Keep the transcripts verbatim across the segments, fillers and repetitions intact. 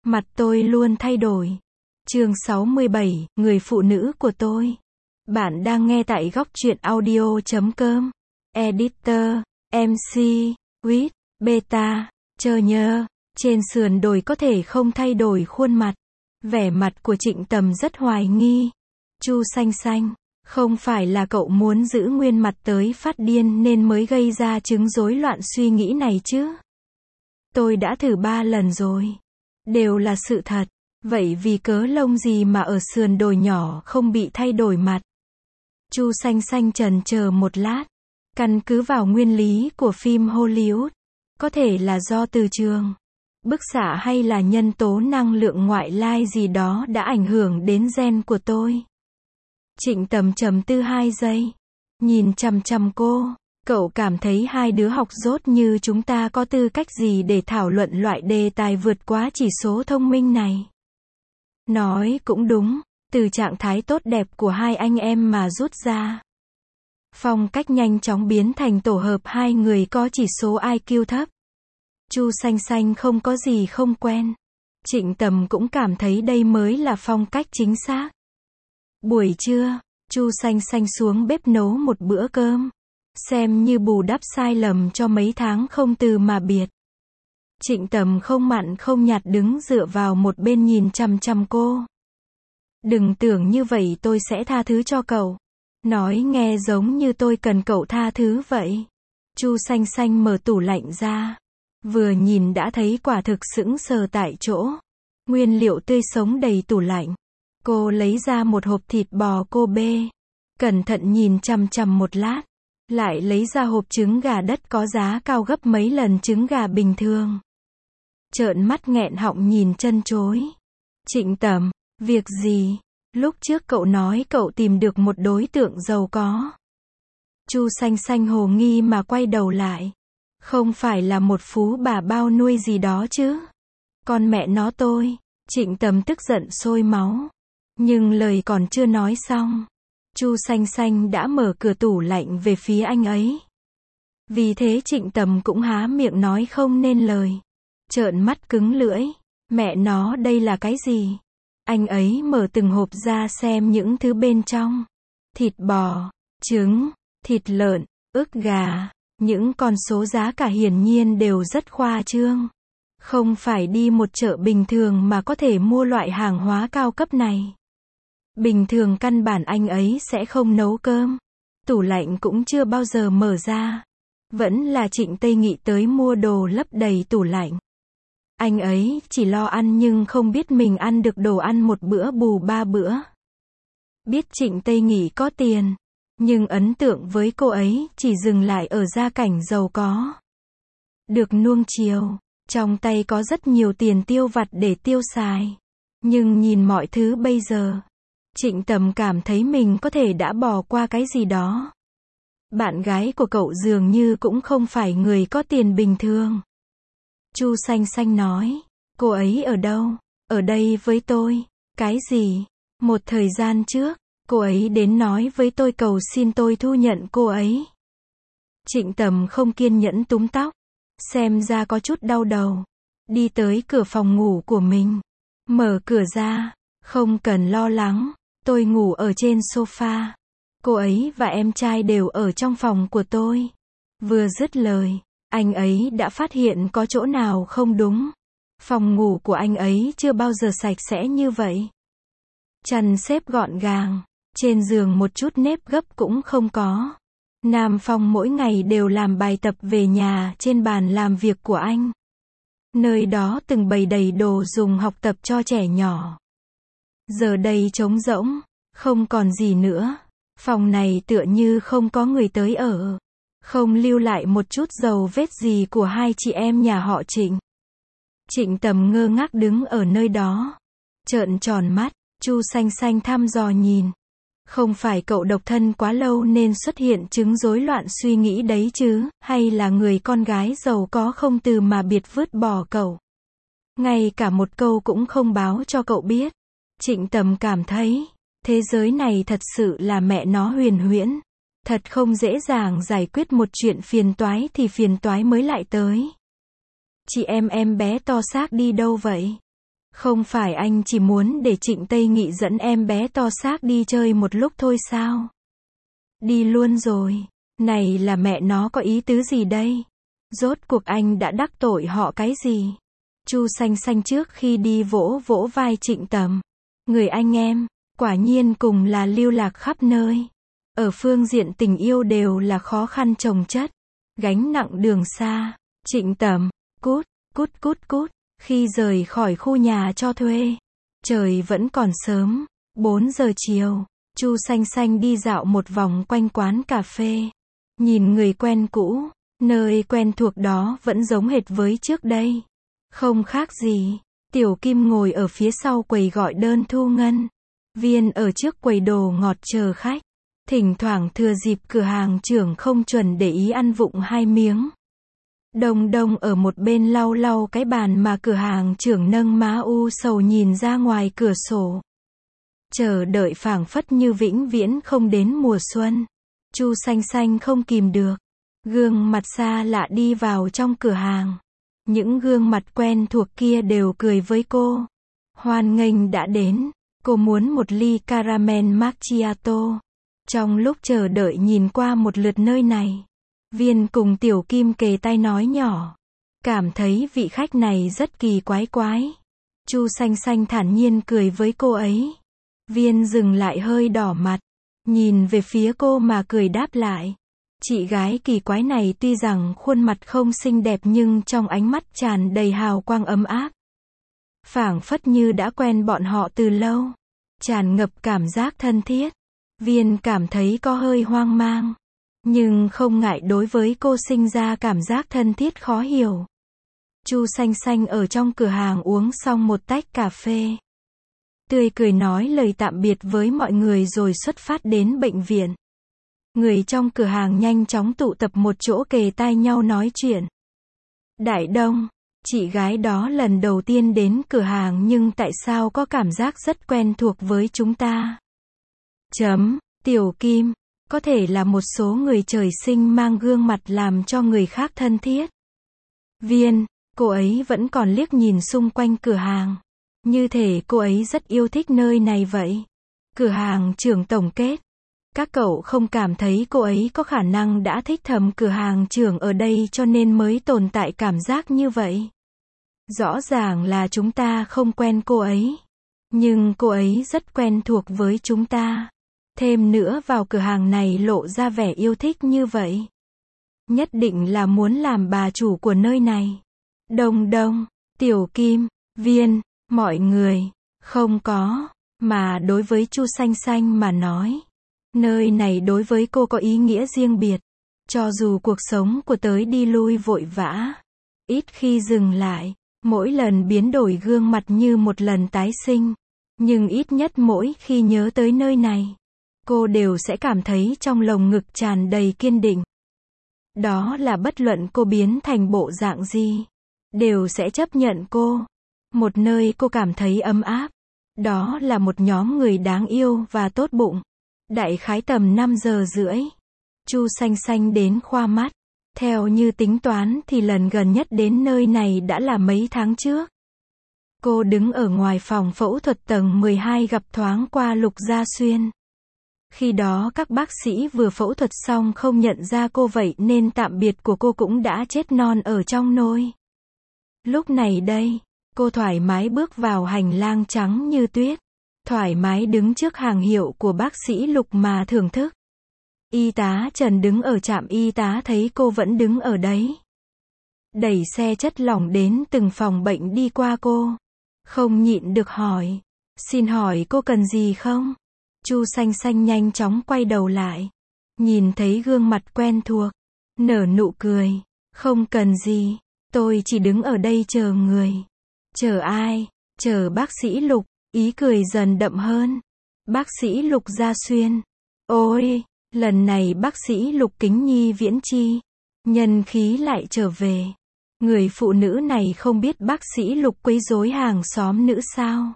Mặt tôi luôn thay đổi. Chương sáu mươi bảy, người phụ nữ của tôi. Bạn đang nghe tại góc truyện audio chấm com. Editor, em xê, Quýt, Beta, Chơ nhơ. Trên sườn đồi có thể không thay đổi khuôn mặt. Vẻ mặt của Trịnh Tầm rất hoài nghi. Chu Xanh Xanh, không phải là cậu muốn giữ nguyên mặt tới phát điên nên mới gây ra chứng rối loạn suy nghĩ này chứ? Tôi đã thử ba lần rồi. Đều là sự thật. Vậy vì cớ lông gì mà ở sườn đồi nhỏ không bị thay đổi mặt? Chu Xanh Xanh chần chờ một lát. Căn cứ vào nguyên lý của phim Hollywood, có thể là do từ trường, bức xạ hay là nhân tố năng lượng ngoại lai gì đó đã ảnh hưởng đến gen của tôi. Trịnh Tầm trầm tư hai giây. Nhìn chằm chằm cô. Cậu cảm thấy hai đứa học dốt như chúng ta có tư cách gì để thảo luận loại đề tài vượt quá chỉ số thông minh này? Nói cũng đúng, từ trạng thái tốt đẹp của hai anh em mà rút ra. Phong cách nhanh chóng biến thành tổ hợp hai người có chỉ số i kiu thấp. Chu Xanh Xanh không có gì không quen. Trịnh Tầm cũng cảm thấy đây mới là phong cách chính xác. Buổi trưa, Chu Xanh Xanh xuống bếp nấu một bữa cơm. Xem như bù đắp sai lầm cho mấy tháng không từ mà biệt. Trịnh Tầm không mặn không nhạt đứng dựa vào một bên nhìn chằm chằm cô. Đừng tưởng như vậy tôi sẽ tha thứ cho cậu. Nói nghe giống như tôi cần cậu tha thứ vậy. Chu Xanh Xanh mở tủ lạnh ra. Vừa nhìn đã thấy quả thực sững sờ tại chỗ. Nguyên liệu tươi sống đầy tủ lạnh. Cô lấy ra một hộp thịt bò Kobe. Cẩn thận nhìn chằm chằm một lát. Lại lấy ra hộp trứng gà đất có giá cao gấp mấy lần trứng gà bình thường. Trợn mắt nghẹn họng nhìn chân chối. Trịnh Tầm, việc gì? Lúc trước cậu nói cậu tìm được một đối tượng giàu có. Chu Xanh Xanh hồ nghi mà quay đầu lại. Không phải là một phú bà bao nuôi gì đó chứ? Con mẹ nó tôi. Trịnh Tầm tức giận sôi máu. Nhưng lời còn chưa nói xong. Chu Xanh Xanh đã mở cửa tủ lạnh về phía anh ấy. Vì thế Trịnh Tầm cũng há miệng nói không nên lời. Trợn mắt cứng lưỡi. Mẹ nó đây là cái gì? Anh ấy mở từng hộp ra xem những thứ bên trong. Thịt bò, trứng, thịt lợn, ức gà. Những con số giá cả hiển nhiên đều rất khoa trương. Không phải đi một chợ bình thường mà có thể mua loại hàng hóa cao cấp này. Bình thường căn bản anh ấy sẽ không nấu cơm. Tủ lạnh cũng chưa bao giờ mở ra. Vẫn là Trịnh Tây Nghị tới mua đồ lấp đầy tủ lạnh. Anh ấy chỉ lo ăn nhưng không biết mình ăn được đồ ăn một bữa bù ba bữa. Biết Trịnh Tây Nghị có tiền. Nhưng ấn tượng với cô ấy chỉ dừng lại ở gia cảnh giàu có. Được nuông chiều. Trong tay có rất nhiều tiền tiêu vặt để tiêu xài. Nhưng nhìn mọi thứ bây giờ. Trịnh Tầm cảm thấy mình có thể đã bỏ qua cái gì đó. Bạn gái của cậu dường như cũng không phải người có tiền bình thường. Chu Xanh Xanh nói. Cô ấy ở đâu? Ở đây với tôi. Cái gì? Một thời gian trước, cô ấy đến nói với tôi cầu xin tôi thu nhận cô ấy. Trịnh Tầm không kiên nhẫn túm tóc. Xem ra có chút đau đầu. Đi tới cửa phòng ngủ của mình. Mở cửa ra. Không cần lo lắng. Tôi ngủ ở trên sofa. Cô ấy và em trai đều ở trong phòng của tôi. Vừa dứt lời, anh ấy đã phát hiện có chỗ nào không đúng. Phòng ngủ của anh ấy chưa bao giờ sạch sẽ như vậy. Chăn xếp gọn gàng. Trên giường một chút nếp gấp cũng không có. Nam Phong mỗi ngày đều làm bài tập về nhà trên bàn làm việc của anh. Nơi đó từng bày đầy đồ dùng học tập cho trẻ nhỏ. Giờ đây trống rỗng, không còn gì nữa. Phòng này tựa như không có người tới ở. Không lưu lại một chút dấu vết gì của hai chị em nhà họ Trịnh. Trịnh Tầm ngơ ngác đứng ở nơi đó. Trợn tròn mắt, Chu Xanh Xanh thăm dò nhìn. Không phải cậu độc thân quá lâu nên xuất hiện chứng rối loạn suy nghĩ đấy chứ, hay là người con gái giàu có không từ mà biệt vứt bỏ cậu. Ngay cả một câu cũng không báo cho cậu biết. Trịnh Tầm cảm thấy, thế giới này thật sự là mẹ nó huyền huyễn. Thật không dễ dàng giải quyết một chuyện phiền toái thì phiền toái mới lại tới. Chị em em bé to xác đi đâu vậy? Không phải anh chỉ muốn để Trịnh Tây Nghị dẫn em bé to xác đi chơi một lúc thôi sao? Đi luôn rồi. Này là mẹ nó có ý tứ gì đây? Rốt cuộc anh đã đắc tội họ cái gì? Chu Xanh Xanh trước khi đi vỗ vỗ vai Trịnh Tầm. Người anh em, quả nhiên cùng là lưu lạc khắp nơi. Ở phương diện tình yêu đều là khó khăn chồng chất. Gánh nặng đường xa. Trịnh Tầm, cút, cút cút cút. Khi rời khỏi khu nhà cho thuê, trời vẫn còn sớm, bốn giờ chiều, Chu Xanh Xanh đi dạo một vòng quanh quán cà phê. Nhìn người quen cũ, nơi quen thuộc đó vẫn giống hệt với trước đây. Không khác gì, Tiểu Kim ngồi ở phía sau quầy gọi đơn thu ngân. Viên ở trước quầy đồ ngọt chờ khách. Thỉnh thoảng thừa dịp cửa hàng trưởng không chuẩn để ý ăn vụng hai miếng. Đông Đông ở một bên lau lau cái bàn mà cửa hàng trưởng nâng má u sầu nhìn ra ngoài cửa sổ. Chờ đợi phảng phất như vĩnh viễn không đến mùa xuân. Chu Xanh Xanh không kìm được. Gương mặt xa lạ đi vào trong cửa hàng. Những gương mặt quen thuộc kia đều cười với cô. Hoan nghênh đã đến. Cô muốn một ly caramel macchiato. Trong lúc chờ đợi nhìn qua một lượt nơi này. Viên cùng Tiểu Kim kề tay nói nhỏ. Cảm thấy vị khách này rất kỳ quái quái. Chu Xanh Xanh thản nhiên cười với cô ấy. Viên dừng lại hơi đỏ mặt. Nhìn về phía cô mà cười đáp lại. Chị gái kỳ quái này tuy rằng khuôn mặt không xinh đẹp nhưng trong ánh mắt tràn đầy hào quang ấm áp. Phảng phất như đã quen bọn họ từ lâu. Tràn ngập cảm giác thân thiết. Viên cảm thấy có hơi hoang mang. Nhưng không ngại đối với cô sinh ra cảm giác thân thiết khó hiểu. Chu Xanh Xanh ở trong cửa hàng uống xong một tách cà phê. Tươi cười nói lời tạm biệt với mọi người rồi xuất phát đến bệnh viện. Người trong cửa hàng nhanh chóng tụ tập một chỗ kề tai nhau nói chuyện. Đại Đông, chị gái đó lần đầu tiên đến cửa hàng nhưng tại sao có cảm giác rất quen thuộc với chúng ta? Chấm, Tiểu Kim. Có thể là một số người trời sinh mang gương mặt làm cho người khác thân thiết. Viên, cô ấy vẫn còn liếc nhìn xung quanh cửa hàng. Như thể cô ấy rất yêu thích nơi này vậy. Cửa hàng trưởng tổng kết. Các cậu không cảm thấy cô ấy có khả năng đã thích thầm cửa hàng trưởng ở đây cho nên mới tồn tại cảm giác như vậy. Rõ ràng là chúng ta không quen cô ấy. Nhưng cô ấy rất quen thuộc với chúng ta. Thêm nữa vào cửa hàng này lộ ra vẻ yêu thích như vậy. Nhất định là muốn làm bà chủ của nơi này. Đông Đông, Tiểu Kim, Viên, mọi người, không có, mà đối với Chu Xanh Xanh mà nói. Nơi này đối với cô có ý nghĩa riêng biệt. Cho dù cuộc sống của tới đi lui vội vã, ít khi dừng lại, mỗi lần biến đổi gương mặt như một lần tái sinh. Nhưng ít nhất mỗi khi nhớ tới nơi này, cô đều sẽ cảm thấy trong lồng ngực tràn đầy kiên định. Đó là bất luận cô biến thành bộ dạng gì, đều sẽ chấp nhận cô. Một nơi cô cảm thấy ấm áp. Đó là một nhóm người đáng yêu và tốt bụng. Đại khái tầm năm giờ rưỡi. Chu Xanh Xanh đến khoa mắt. Theo như tính toán thì lần gần nhất đến nơi này đã là mấy tháng trước. Cô đứng ở ngoài phòng phẫu thuật tầng mười hai gặp thoáng qua Lục Gia Xuyên. Khi đó các bác sĩ vừa phẫu thuật xong không nhận ra cô vậy nên tạm biệt của cô cũng đã chết non ở trong nôi. Lúc này đây, cô thoải mái bước vào hành lang trắng như tuyết. Thoải mái đứng trước hàng hiệu của bác sĩ Lục mà thưởng thức. Y tá Trần đứng ở trạm y tá thấy cô vẫn đứng ở đấy. Đẩy xe chất lỏng đến từng phòng bệnh đi qua cô. Không nhịn được hỏi. Xin hỏi cô cần gì không? Chu Xanh Xanh nhanh chóng quay đầu lại. Nhìn thấy gương mặt quen thuộc. Nở nụ cười. Không cần gì. Tôi chỉ đứng ở đây chờ người. Chờ ai? Chờ bác sĩ Lục. Ý cười dần đậm hơn. Bác sĩ Lục Gia Xuyên. Ôi, lần này bác sĩ Lục Kính Nhi viễn chi. Nhân khí lại trở về. Người phụ nữ này không biết bác sĩ Lục quấy rối hàng xóm nữ sao?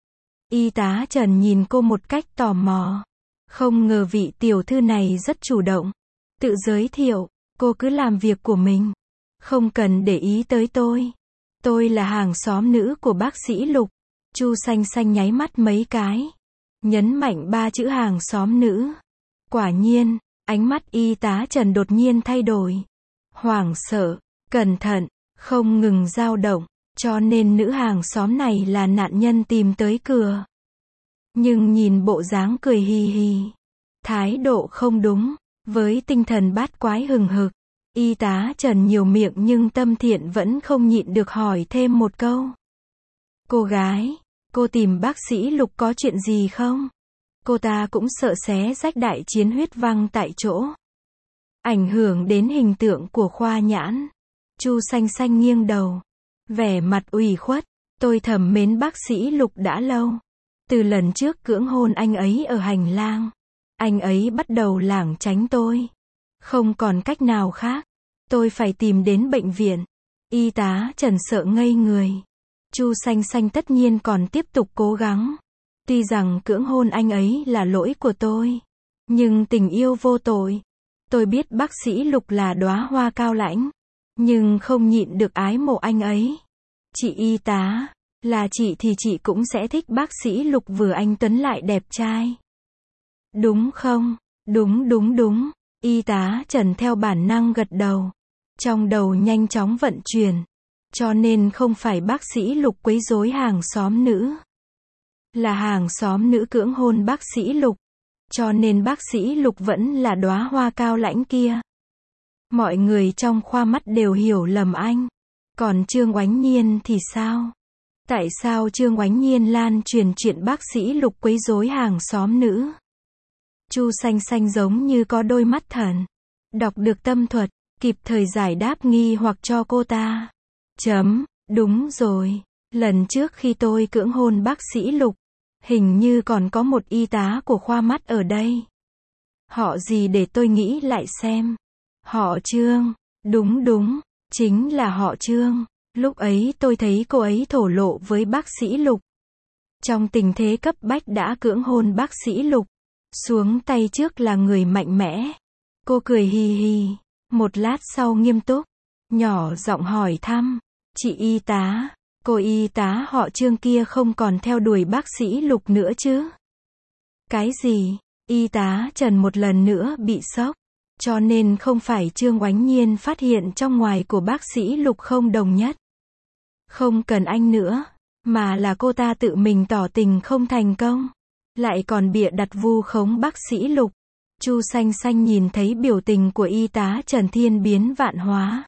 Y tá Trần nhìn cô một cách tò mò. Không ngờ vị tiểu thư này rất chủ động. Tự giới thiệu, cô cứ làm việc của mình. Không cần để ý tới tôi. Tôi là hàng xóm nữ của bác sĩ Lục. Chu Xanh Xanh nháy mắt mấy cái, nhấn mạnh ba chữ hàng xóm nữ. Quả nhiên, ánh mắt y tá Trần đột nhiên thay đổi. Hoảng sợ, cẩn thận, không ngừng dao động, cho nên nữ hàng xóm này là nạn nhân tìm tới cửa. Nhưng nhìn bộ dáng cười hì hì, thái độ không đúng, với tinh thần bát quái hừng hực, y tá Trần nhiều miệng nhưng tâm thiện vẫn không nhịn được hỏi thêm một câu. Cô gái, cô tìm bác sĩ Lục có chuyện gì không? Cô ta cũng sợ xé rách đại chiến huyết văng tại chỗ, ảnh hưởng đến hình tượng của khoa nhãn. Chu Xanh Xanh nghiêng đầu, vẻ mặt ủy khuất, tôi thầm mến bác sĩ Lục đã lâu. Từ lần trước cưỡng hôn anh ấy ở hành lang, anh ấy bắt đầu lảng tránh tôi. Không còn cách nào khác, tôi phải tìm đến bệnh viện. Y tá Trần sợ ngây người. Chu Xanh Xanh tất nhiên còn tiếp tục cố gắng. Tuy rằng cưỡng hôn anh ấy là lỗi của tôi, nhưng tình yêu vô tội. Tôi biết bác sĩ Lục là đóa hoa cao lãnh, nhưng không nhịn được ái mộ anh ấy. Chị y tá, là chị thì chị cũng sẽ thích bác sĩ Lục vừa anh tuấn lại đẹp trai. Đúng không? Đúng đúng đúng. Y tá Trần theo bản năng gật đầu. Trong đầu nhanh chóng vận chuyển. Cho nên không phải bác sĩ Lục quấy rối hàng xóm nữ, là hàng xóm nữ cưỡng hôn bác sĩ Lục. Cho nên bác sĩ Lục vẫn là đóa hoa cao lãnh kia. Mọi người trong khoa mắt đều hiểu lầm anh. Còn Trương Oánh Nhiên thì sao? Tại sao Trương Oánh Nhiên lan truyền chuyện bác sĩ Lục quấy rối hàng xóm nữ? Chu Xanh Xanh giống như có đôi mắt thần, đọc được tâm thuật, kịp thời giải đáp nghi hoặc cho cô ta. Chấm, đúng rồi, lần trước khi tôi cưỡng hôn bác sĩ Lục, hình như còn có một y tá của khoa mắt ở đây. Họ gì để tôi nghĩ lại xem. Họ Trương, đúng đúng, chính là họ Trương. Lúc ấy tôi thấy cô ấy thổ lộ với bác sĩ Lục. Trong tình thế cấp bách đã cưỡng hôn bác sĩ Lục. Xuống tay trước là người mạnh mẽ. Cô cười hì hì, một lát sau nghiêm túc, nhỏ giọng hỏi thăm. Chị y tá, cô y tá họ Trương kia không còn theo đuổi bác sĩ Lục nữa chứ? Cái gì? Y tá Trần một lần nữa bị sốc. Cho nên không phải Trương Oánh Nhiên phát hiện trong ngoài của bác sĩ Lục không đồng nhất. Không cần anh nữa, mà là cô ta tự mình tỏ tình không thành công. Lại còn bịa đặt vu khống bác sĩ Lục. Chu Xanh Xanh nhìn thấy biểu tình của y tá Trần thiên biến vạn hóa.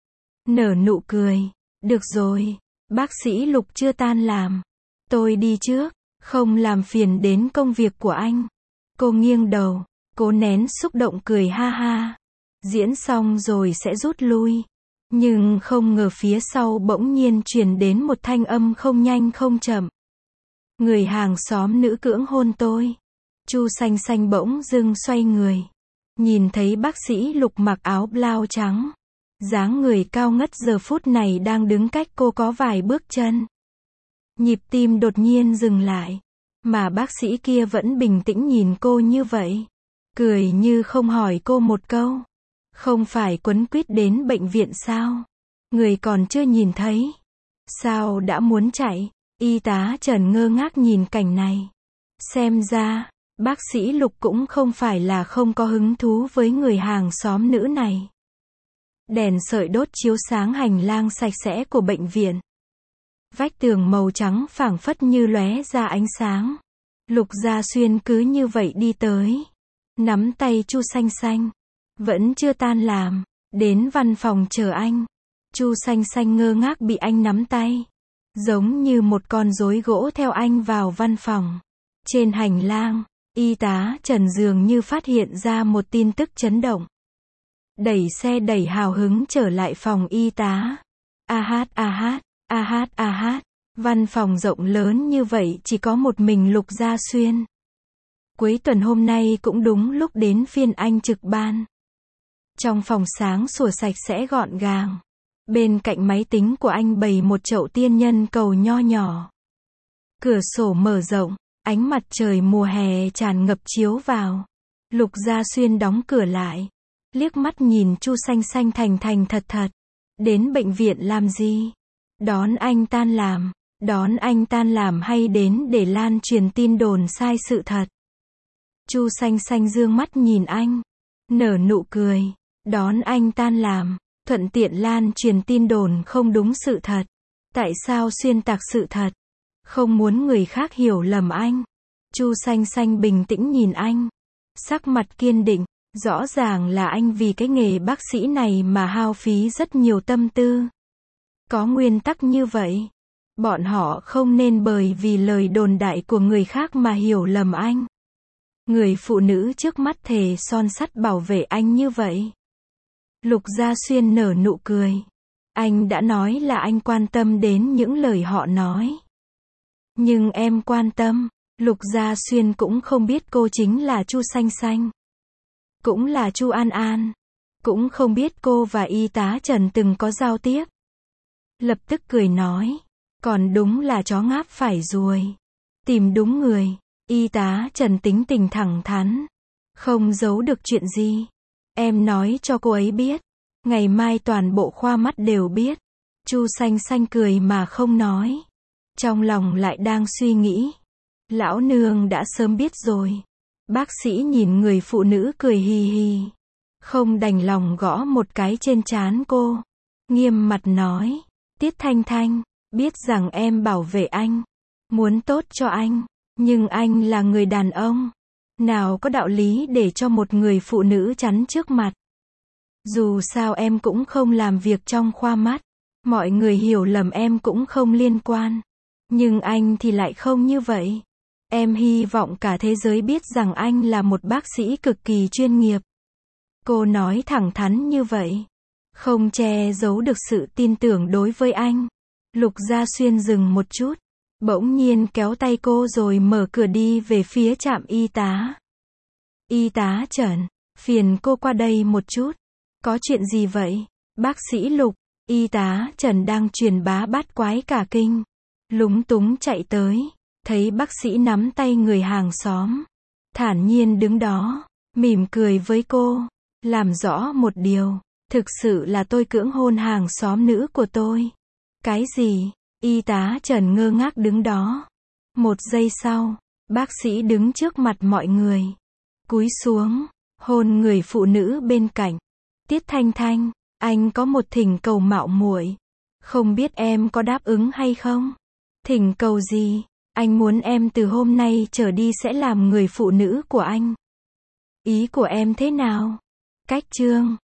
Nở nụ cười. Được rồi, bác sĩ Lục chưa tan làm. Tôi đi trước, không làm phiền đến công việc của anh. Cô nghiêng đầu, cố nén xúc động cười ha ha. Diễn xong rồi sẽ rút lui. Nhưng không ngờ phía sau bỗng nhiên truyền đến một thanh âm không nhanh không chậm. Người hàng xóm nữ cưỡng hôn tôi. Chu Xanh Xanh bỗng dưng xoay người. Nhìn thấy bác sĩ Lục mặc áo blau trắng. Dáng người cao ngất giờ phút này đang đứng cách cô có vài bước chân. Nhịp tim đột nhiên dừng lại. Mà bác sĩ kia vẫn bình tĩnh nhìn cô như vậy. Cười như không hỏi cô một câu. Không phải quấn quýt đến bệnh viện sao? Người còn chưa nhìn thấy. Sao đã muốn chạy? Y tá Trần ngơ ngác nhìn cảnh này. Xem ra, bác sĩ Lục cũng không phải là không có hứng thú với người hàng xóm nữ này. Đèn sợi đốt chiếu sáng hành lang sạch sẽ của bệnh viện. Vách tường màu trắng phảng phất như lóe ra ánh sáng. Lục Gia Xuyên cứ như vậy đi tới. Nắm tay Chu Xanh Xanh. Vẫn chưa tan làm. Đến văn phòng chờ anh. Chu Xanh Xanh ngơ ngác bị anh nắm tay. Giống như một con rối gỗ theo anh vào văn phòng. Trên hành lang, y tá Trần dường như phát hiện ra một tin tức chấn động. Đẩy xe đẩy hào hứng trở lại phòng y tá. A hát a hát, a hát a hát. Văn phòng rộng lớn như vậy chỉ có một mình Lục Gia Xuyên. Cuối tuần hôm nay cũng đúng lúc đến phiên anh trực ban. Trong phòng sáng sủa sạch sẽ gọn gàng. Bên cạnh máy tính của anh bày một chậu tiên nhân cầu nho nhỏ. Cửa sổ mở rộng, ánh mặt trời mùa hè tràn ngập chiếu vào. Lục Gia Xuyên đóng cửa lại. Liếc mắt nhìn Chu Xanh Xanh thành thành thật thật. Đến bệnh viện làm gì? Đón anh tan làm. Đón anh tan làm hay đến để lan truyền tin đồn sai sự thật? Chu Xanh Xanh dương mắt nhìn anh, nở nụ cười. Đón anh tan làm, thuận tiện lan truyền tin đồn không đúng sự thật. Tại sao xuyên tạc sự thật? Không muốn người khác hiểu lầm anh. Chu Xanh Xanh bình tĩnh nhìn anh, sắc mặt kiên định. Rõ ràng là anh vì cái nghề bác sĩ này mà hao phí rất nhiều tâm tư. Có nguyên tắc như vậy. Bọn họ không nên bởi vì lời đồn đại của người khác mà hiểu lầm anh. Người phụ nữ trước mắt thề son sắt bảo vệ anh như vậy. Lục Gia Xuyên nở nụ cười. Anh đã nói là anh quan tâm đến những lời họ nói. Nhưng em quan tâm. Lục Gia Xuyên cũng không biết cô chính là Chu Xanh Xanh. Cũng là Chu An An. Cũng không biết cô và y tá Trần từng có giao tiếp. Lập tức cười nói. Còn đúng là chó ngáp phải ruồi. Tìm đúng người. Y tá Trần tính tình thẳng thắn. Không giấu được chuyện gì. Em nói cho cô ấy biết. Ngày mai toàn bộ khoa mắt đều biết. Chu Xanh Xanh cười mà không nói. Trong lòng lại đang suy nghĩ. Lão nương đã sớm biết rồi. Bác sĩ nhìn người phụ nữ cười hì hì. Không đành lòng gõ một cái trên trán cô. Nghiêm mặt nói. Tiết Thanh Thanh, biết rằng em bảo vệ anh. Muốn tốt cho anh. Nhưng anh là người đàn ông. Nào có đạo lý để cho một người phụ nữ chắn trước mặt. Dù sao em cũng không làm việc trong khoa mắt. Mọi người hiểu lầm em cũng không liên quan. Nhưng anh thì lại không như vậy. Em hy vọng cả thế giới biết rằng anh là một bác sĩ cực kỳ chuyên nghiệp. Cô nói thẳng thắn như vậy. Không che giấu được sự tin tưởng đối với anh. Lục Gia Xuyên dừng một chút. Bỗng nhiên kéo tay cô rồi mở cửa đi về phía trạm y tá. Y tá Trần, phiền cô qua đây một chút. Có chuyện gì vậy? Bác sĩ Lục, y tá Trần đang truyền bá bát quái cả kinh. Lúng túng chạy tới. Thấy bác sĩ nắm tay người hàng xóm. Thản nhiên đứng đó. Mỉm cười với cô. Làm rõ một điều. Thực sự là tôi cưỡng hôn hàng xóm nữ của tôi. Cái gì? Y tá Trần ngơ ngác đứng đó. Một giây sau, bác sĩ đứng trước mặt mọi người. Cúi xuống, hôn người phụ nữ bên cạnh. Tiết Thanh Thanh, anh có một thỉnh cầu mạo muội. Không biết em có đáp ứng hay không? Thỉnh cầu gì? Anh muốn em từ hôm nay trở đi sẽ làm người phụ nữ của anh. Ý của em thế nào? Cách chương